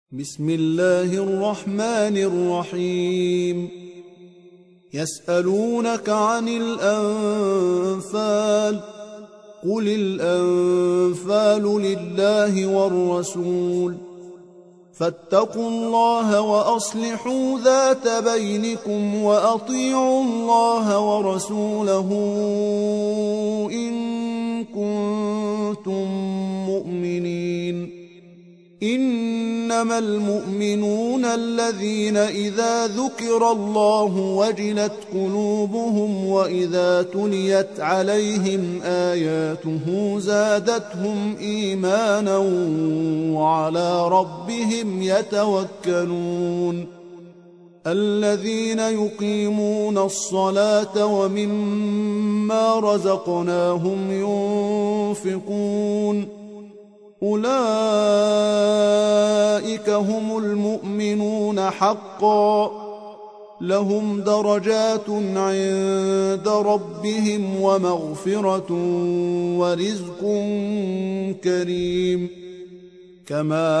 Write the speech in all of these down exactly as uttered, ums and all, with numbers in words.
بسم الله الرحمن الرحيم. يسألونك عن الأنفال، قل الأنفال لله والرسول، فاتقوا الله وأصلحوا ذات بينكم وأطيعوا الله ورسوله إن كنتم مؤمنين. إنما المؤمنون الذين إذا ذكر الله وجلت قلوبهم وإذا تليت عليهم آياته زادتهم إيمانا وعلى ربهم يتوكلون. الذين يقيمون الصلاة ومما رزقناهم ينفقون، أولئك هم المؤمنون حقا، لهم درجات عند ربهم ومغفرة ورزق كريم. كما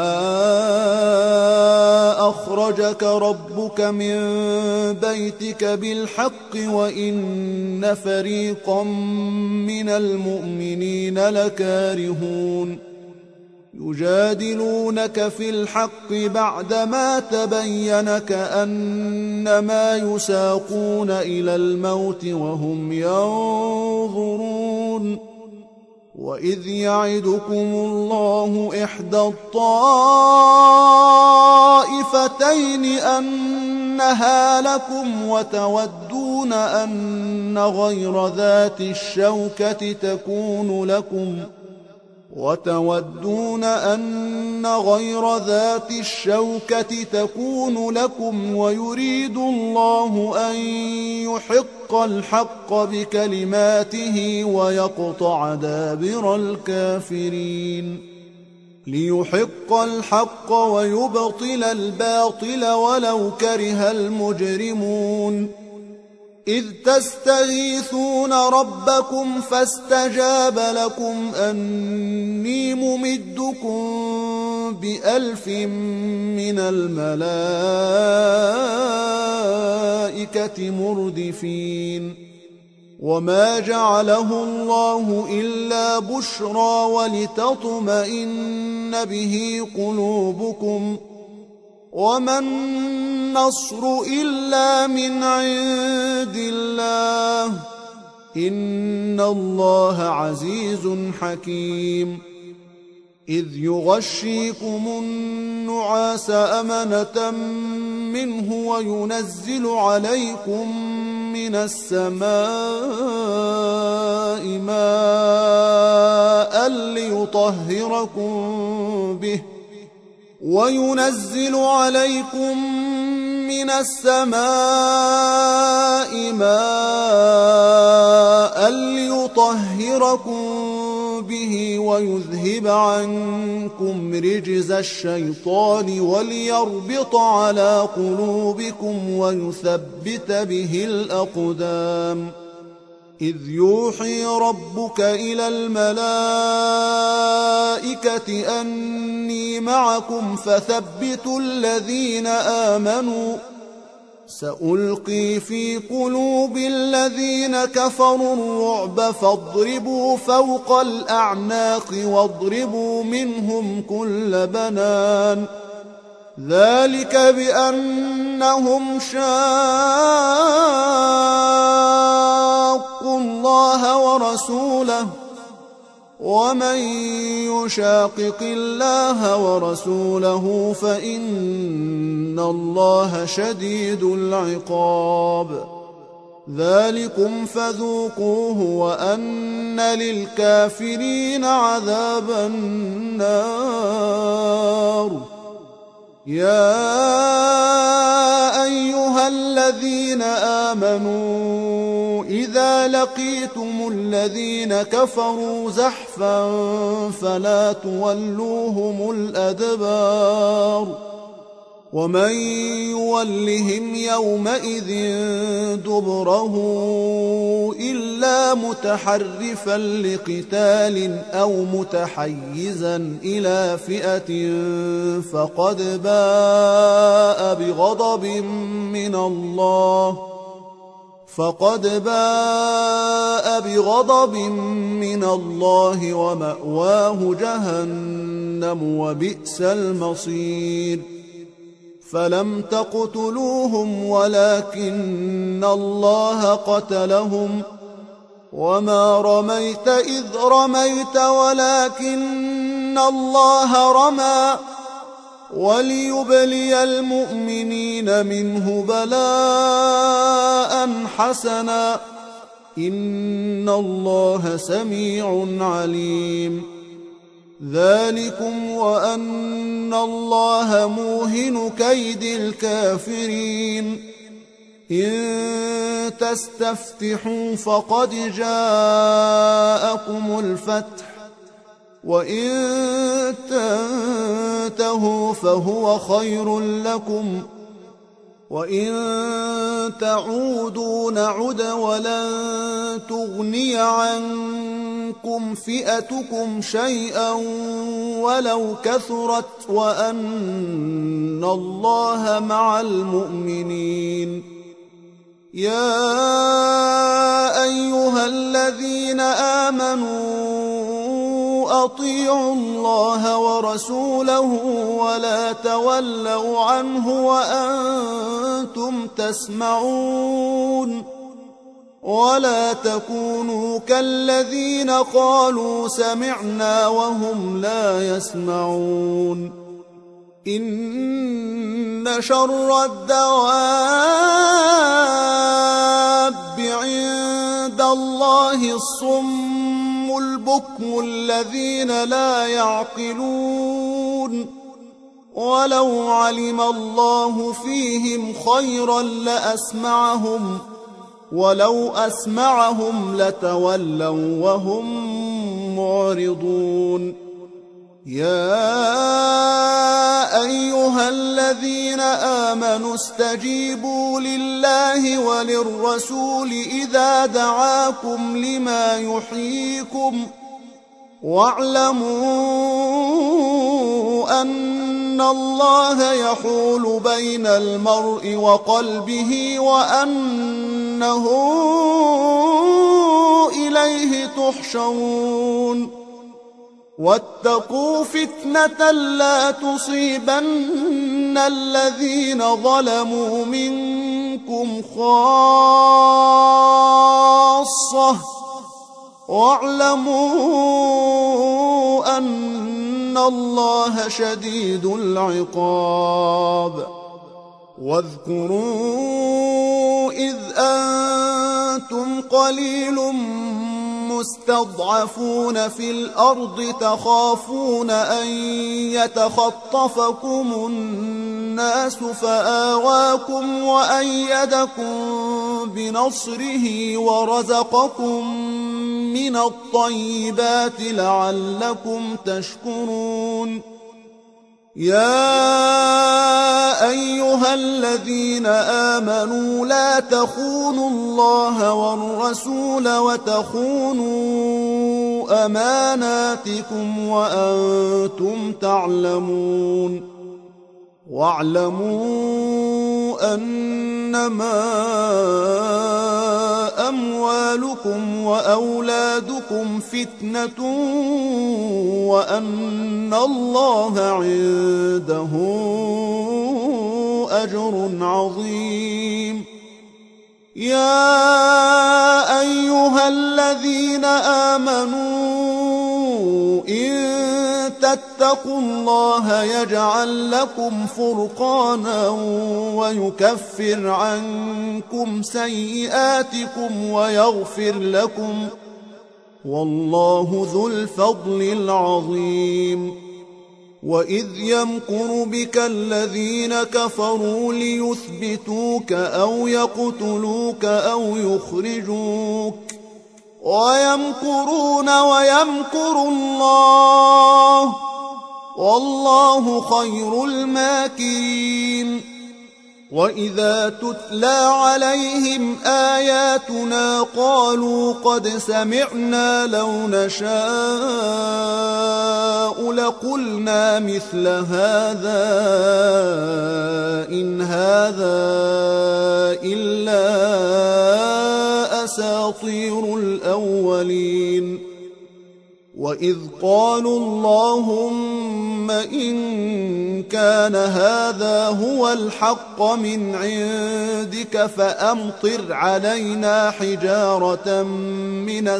أخرجك ربك من بيتك بالحق وإن فريقا من المؤمنين لكارهون. يجادلونك في الحق بعدما تبين كأنما يساقون إلى الموت وهم ينظرون. وإذ يعدكم الله إحدى الطائفتين أنها لكم وتودون أن غير ذات الشوكة تكون لكم وتودون أن غير ذات الشوكة تكون لكم ويريد الله أن يحق الحق بكلماته ويقطع دابر الكافرين. ليحق الحق ويبطل الباطل ولو كره المجرمون. إذ تستغيثون ربكم فاستجاب لكم أني ممدكم بألف من الملائكة مردفين. وما جعله الله إلا بشرى ولتطمئن به قلوبكم، وما النصر إلا من عند الله، إن الله عزيز حكيم. إذ يغشيكم النعاس أمنة منه وينزل عليكم من السماء ماء ليطهركم به وينزل عليكم من السماء ماء ليطهركم به ويذهب عنكم رجز الشيطان وليربط على قلوبكم ويثبت به الأقدام. إذ يوحي ربك إلى الملائكة أني معكم فثبتوا الذين آمنوا، سألقي في قلوب الذين كفروا الرعب فاضربوا فوق الأعناق واضربوا منهم كل بنان. ذلك بأنهم شاقوا الله ورسوله، ومن يشاقق الله ورسوله فإن الله شديد العقاب. ذلكم فذوقوه وأن للكافرين عذاب النار. يا أيها الذين آمنوا إذا لقيتم الذين كفروا زحفا فلا تولوهم الأدبار. ومن يولهم يومئذ دبره إلا متحرفا لقتال أو متحيزا إلى فئة فقد باء بغضب من الله فقد باء بغضب من الله ومأواه جهنم وبئس المصير فلم تقتلوهم ولكن الله قتلهم وما رميت إذ رميت ولكن الله رمى وليبلي المؤمنين منه بلاء حسنا إن الله سميع عليم ذلكم وأن الله موهن كيد الكافرين إن تستفتحوا فقد جاءكم الفتح وإن تنتهوا فهو خير لكم وإن تعودوا نعد ولن تغني عنكم فئتكم شيئا ولو كثرت وأن الله مع المؤمنين يا أيها الذين آمنوا أطيعوا الله ورسوله ولا تولوا عنه وأنتم تسمعون ولا تكونوا كالذين قالوا سمعنا وهم لا يسمعون إن شر الدواب عند الله الصم البكم الذين لا يعقلون ولو علم الله فيهم خيرا لأسمعهم ولو أسمعهم لتولوا وهم معرضون يا أيها الذين آمنوا استجيبوا لله وللرسول إذا دعاكم لما يحييكم واعلموا أن الله يحول بين المرء وقلبه وأنه إليه تحشرون واتقوا فتنة لا تصيبن الذين ظلموا منكم خاصة واعلموا أن الله شديد العقاب واذكروا إذ أنتم قليل مستضعفون في الأرض تخافون أن يتخطفكم الناس فآواكم وأيدكم بنصره ورزقكم من الطيبات لعلكم تشكرون يا أيها الذين آمنوا لا تخونوا الله والرسول وتخونوا أماناتكم وأنتم تعلمون واعلموا أنما أموالكم وأولادكم فتنة وأن الله عنده أجر عظيم يا أيها الذين آمنوا إن تتقوا الله يجعل لكم فرقانا ويكفر عنكم سيئاتكم ويغفر لكم والله ذو الفضل العظيم وإذ يمكر بك الذين كفروا ليثبتوك أو يقتلوك أو يخرجوك ويمكرون ويمكر الله والله خير الماكرين. وإذا تتلى عليهم آياتنا قالوا قد سمعنا لو نشاء لقلنا مثل هذا إن هذا إلا أساطير الأولين. وإذ قالوا اللهم إن كان هذا هو الحق من عندك فأمطر علينا حجارة من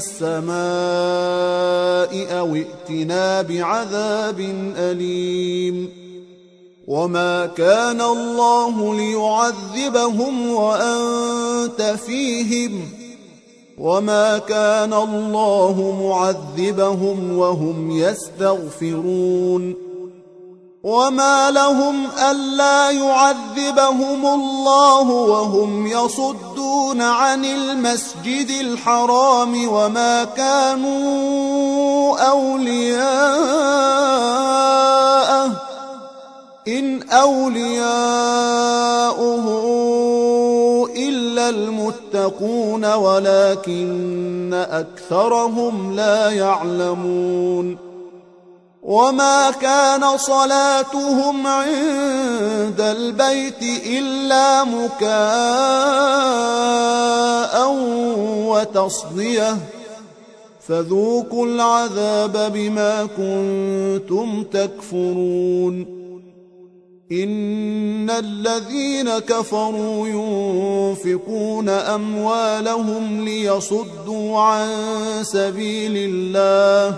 السماء أو ائتنا بعذاب أليم. وما كان الله ليعذبهم وأنت فيهم وما كان الله معذبهم وهم يستغفرون. وما لهم ألا يعذبهم الله وهم يصدون عن المسجد الحرام وما كانوا أولياءه إن أولياؤه إلا المتقون ولكن أكثرهم لا يعلمون. وما كان صلاتهم عند البيت إلا مكاء وتصدية فذوقوا العذاب بما كنتم تكفرون. إن الذين كفروا ينفقون أموالهم ليصدوا عن سبيل الله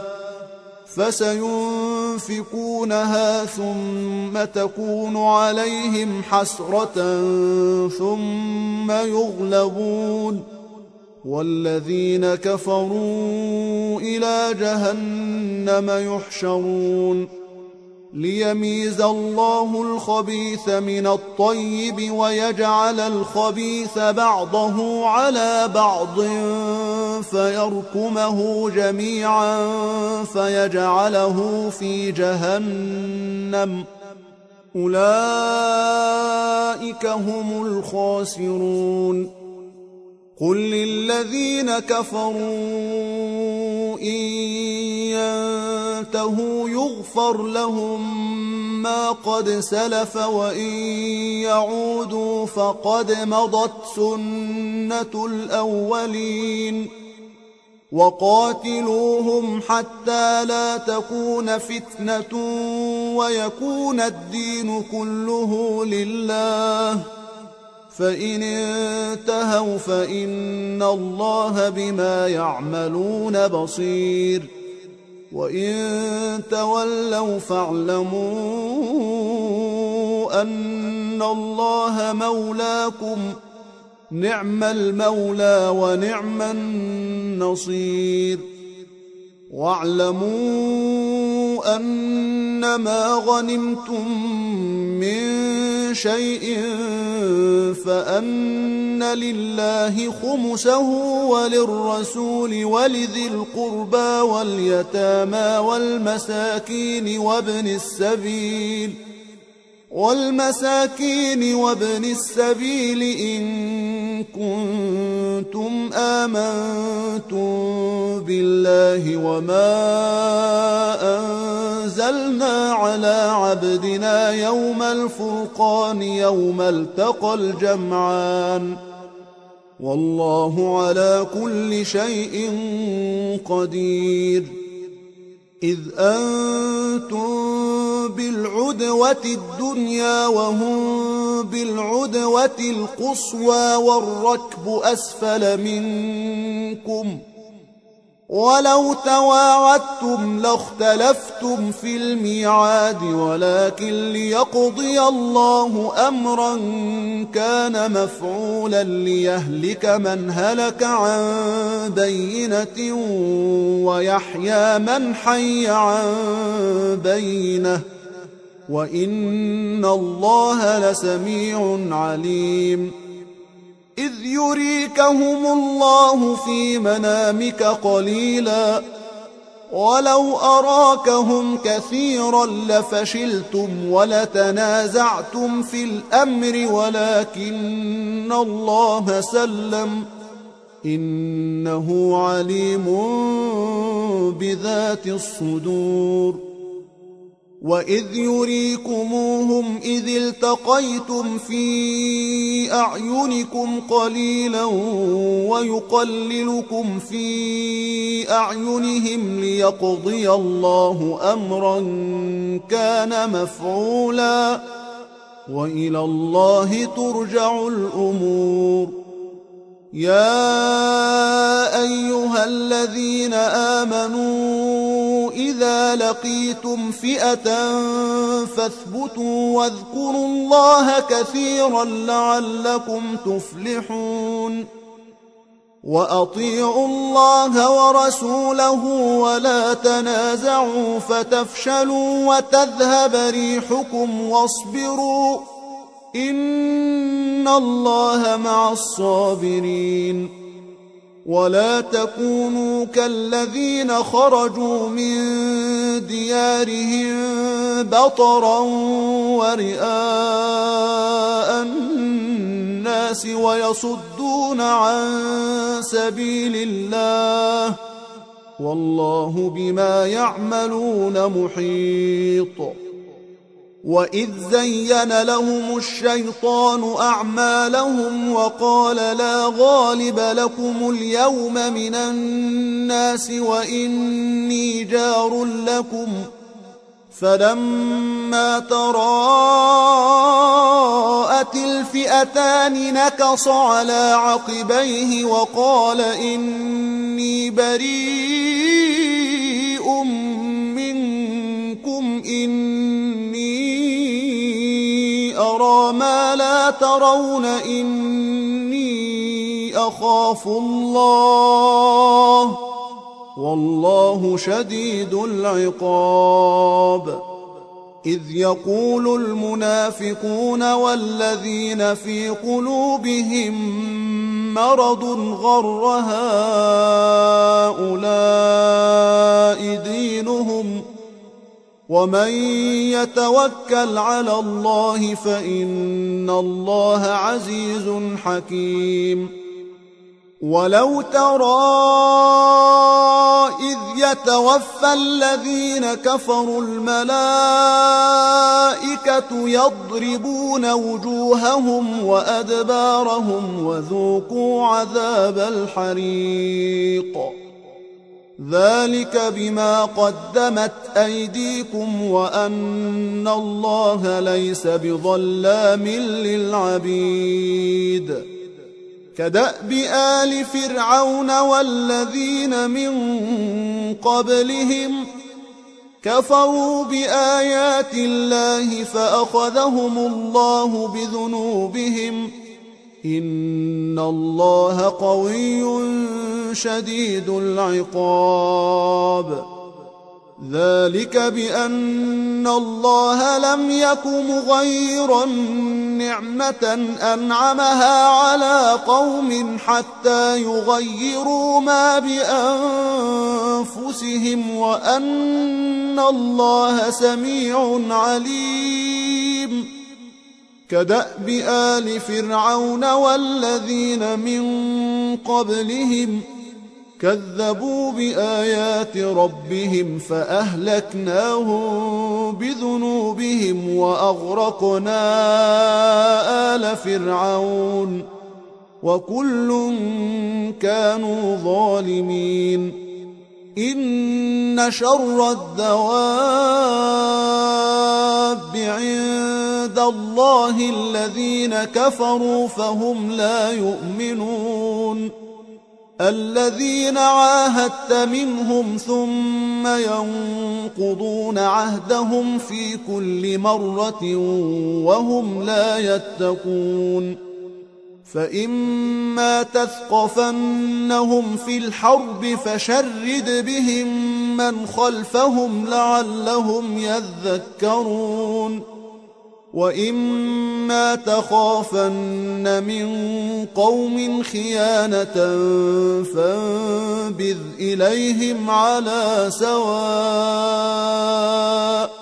فسينفقونها ثم تكون عليهم حسرة ثم يغلبون والذين كفروا إلى جهنم يحشرون. ليميز الله الخبيث من الطيب ويجعل الخبيث بعضه على بعض فيركمه جميعا فيجعله في جهنم أولئك هم الخاسرون. قل للذين كفروا إن ينتهوا يغفر لهم ما قد سلف وإن يعودوا فقد مضت سنة الأولين. وقاتلوهم حتى لا تكون فتنة ويكون الدين كله لله فإن انتهوا فإن الله بما يعملون بصير. وإن تولوا فاعلموا أن الله مولاكم نعم المولى ونعم النصير. واعلموا أنما غنمتم من شيء فأن لله خمسه وللرسول ولذي القربى واليتامى والمساكين وابن السبيل والمساكين وابن السبيل إن كنتم آمنتم بالله وما أنزلنا على عبدنا يوم الفرقان يوم التقى الجمعان والله على كل شيء قدير. إذ أنتم بالعدوة الدنيا وهم بالعدوة القصوى والركب أسفل منكم ولو تواعدتم لاختلفتم في الميعاد ولكن ليقضي الله أمرا كان مفعولا ليهلك من هلك عن بينة ويحيى من حي عن بينة وإن الله لسميع عليم. إذ يريكهم الله في منامك قليلا ولو أراكهم كثيرا لفشلتم ولتنازعتم في الأمر ولكن الله سلم إنه عليم بذات الصدور وإذ يريكموهم إذ التقيتم في أعينكم قليلا ويقللكم في أعينهم ليقضي الله أمرا كان مفعولا وإلى الله ترجع الأمور يا أيها الذين آمنوا إذا لقيتم فئة فاثبتوا واذكروا الله كثيرا لعلكم تفلحون وأطيعوا الله ورسوله ولا تنازعوا فتفشلوا وتذهب ريحكم واصبروا إن الله مع الصابرين ولا تكونوا كالذين خرجوا من ديارهم بطرا ورئاء الناس ويصدون عن سبيل الله والله بما يعملون محيط وإذ زين لهم الشيطان أعمالهم وقال لا غالب لكم اليوم من الناس وإني جار لكم فلما تراءت الفئتان نكص على عقبيه وقال إني بريء منكم إني أرى ما لا ترون إني أخاف الله والله شديد العقاب إذ يقول المنافقون والذين في قلوبهم مرض غر هؤلاء دينهم ومن يتوكل على الله فإن الله عزيز حكيم ولو ترى إذ يتوفى الذين كفروا الملائكة يضربون وجوههم وأدبارهم وذوقوا عذاب الحريق ذلك بما قدمت أيديكم وأن الله ليس بظلام للعبيد كدأب آل فرعون والذين من قبلهم كفروا بآيات الله فأخذهم الله بذنوبهم إن الله قوي شديد العقاب ذلك بأن الله لم يك مغيرا نعمة أنعمها على قوم حتى يغيروا ما بأنفسهم وأن الله سميع عليم كدأب آل فرعون والذين من قبلهم كذبوا بآيات ربهم فأهلكناهم بذنوبهم وأغرقنا آل فرعون وكل كانوا ظالمين إن شر الدواب عند الله الذين كفروا فهم لا يؤمنون الذين عاهدت منهم ثم ينقضون عهدهم في كل مرة وهم لا يتقون فإما تثقفنهم في الحرب فشرد بهم من خلفهم لعلهم يذكرون وإما تخافن من قوم خيانة فانبذ إليهم على سواء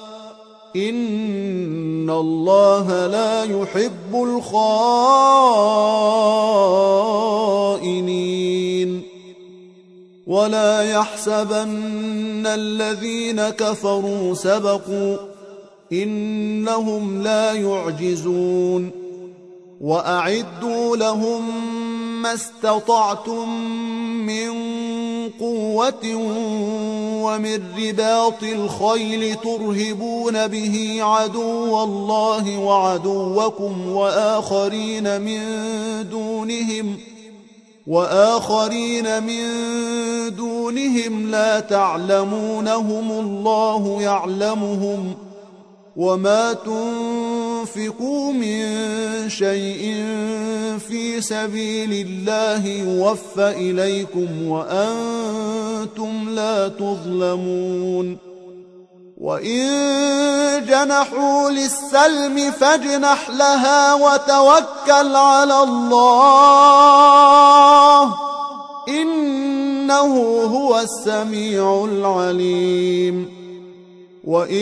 إن الله لا يحب الخائنين ولا يحسبن الذين كفروا سبقوا إنهم لا يعجزون وأعدوا لهم ما استطعتم من قوة ومن رباط الخيل ترهبون به عدو الله وعدوكم وآخرين من دونهم وآخرين من دونهم لا تعلمونهم الله يعلمهم وما تنفقوا من شيء في سبيل الله يوفى إليكم وأنتم لا تظلمون وإن جنحوا للسلم فاجنح لها وتوكل على الله إنه هو السميع العليم وإن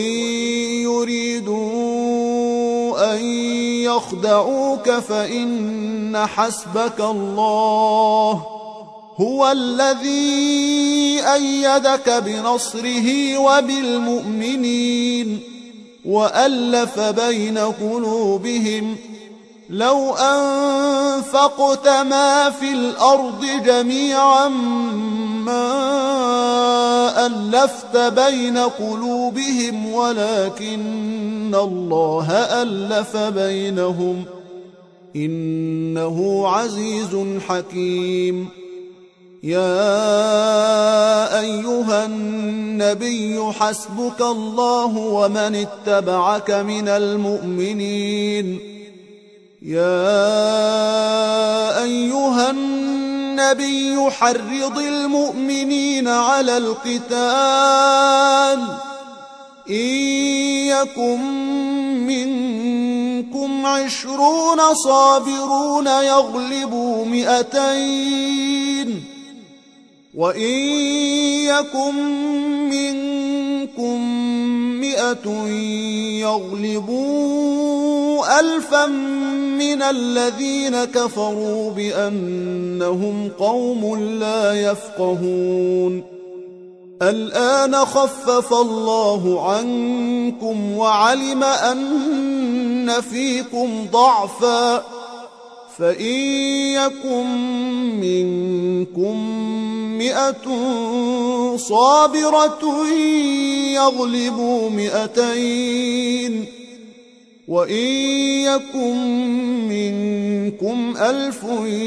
يريدوا أن يخدعوك فإن حسبك الله هو الذي أيدك بنصره وبالمؤمنين وألف بين قلوبهم لو أنفقت ما في الأرض جميعا ما ألفت بين قلوبهم ولكن الله ألف بينهم إنه عزيز حكيم يا أيها النبي حسبك الله ومن اتبعك من المؤمنين يا أيها النبي حرض المؤمنين على القتال إن يكن منكم عشرون صابرون يغلبوا مئتين وإن يكن منكم مئة يغلبوا ألفا من الذين كفروا بأنهم قوم لا يفقهون الآن خفف الله عنكم وعلم أن فيكم ضعفا فإن يكن منكم مئة صابرة يغلبوا مئتين وإن يكن منكم ألف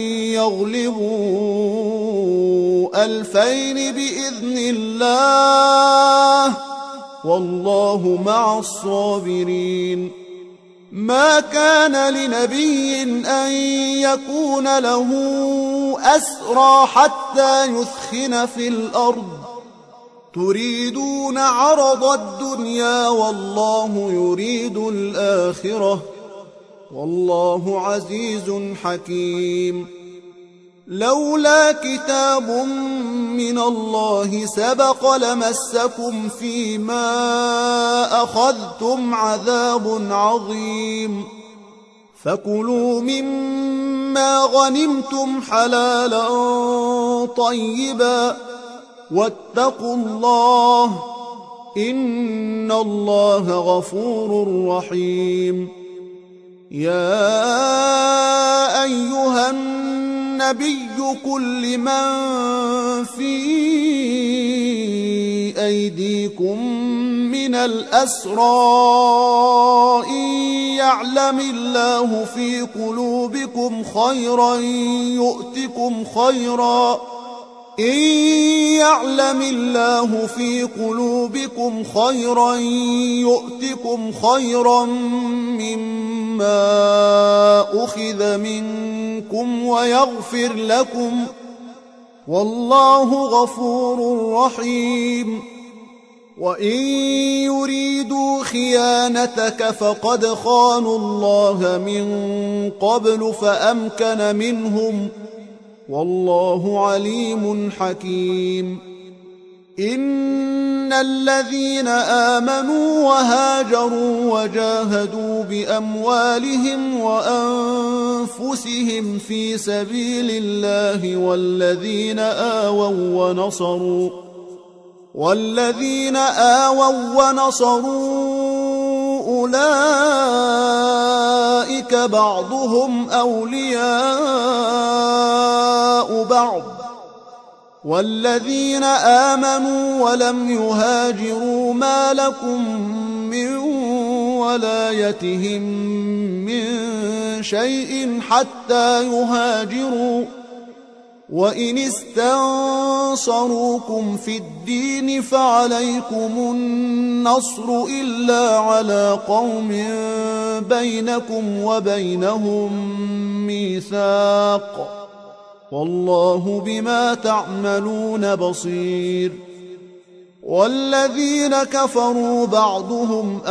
يغلبوا ألفين بإذن الله والله مع الصابرين ما كان لنبي أن يكون له أسرى حتى يثخن في الأرض تريدون عرض الدنيا والله يريد الآخرة والله عزيز حكيم لولا كتاب من الله سبق لمسكم فيما أخذتم عذاب عظيم فكلوا مما غنمتم حلالا طيبا واتقوا الله إن الله غفور رحيم يا أيها النبي قل لمن في أيديكم من الأسرى إن يعلم الله في قلوبكم خيرا يؤتكم خيرا إن يعلم الله في قلوبكم خيرا يؤتكم خيرا مما أخذ منكم ويغفر لكم والله غفور رحيم وإن يريدوا خيانتك فقد خانوا الله من قبل فأمكن منهم والله عليم حكيم إن الذين آمنوا وهاجروا وجاهدوا بأموالهم وأنفسهم في سبيل الله والذين آووا ونصروا والذين آووا ونصروا أولئك بعضهم أولياء بعض والذين آمنوا ولم يهاجروا ما لكم من ولايتهم من شيء حتى يهاجروا وإن استنصروكم في الدين فعليكم النصر إلا على قوم بينكم وبينهم ميثاق والله بما تعملون بصير والذين كفروا بعضهم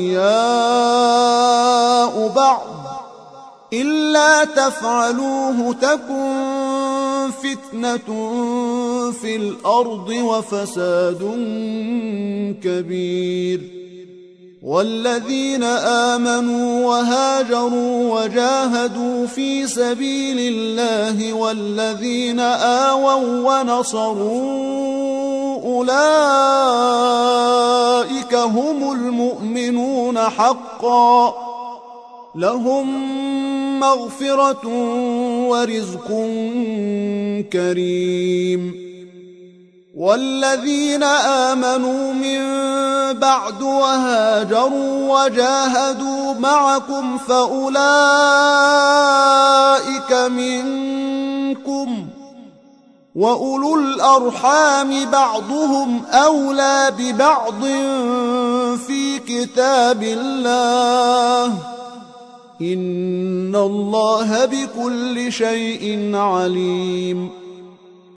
أولياء بعض إلا تفعلوه تكن فتنة في الأرض وفساد كبير والذين آمنوا وهاجروا وجاهدوا في سبيل الله والذين آووا ونصروا أولئك هم المؤمنون حقا لهم مغفرة ورزق كريم والذين آمنوا من بعد وهاجروا وجاهدوا معكم فأولئك منكم وأولو الأرحام بعضهم أولى ببعض في كتاب الله إن الله بكل شيء عليم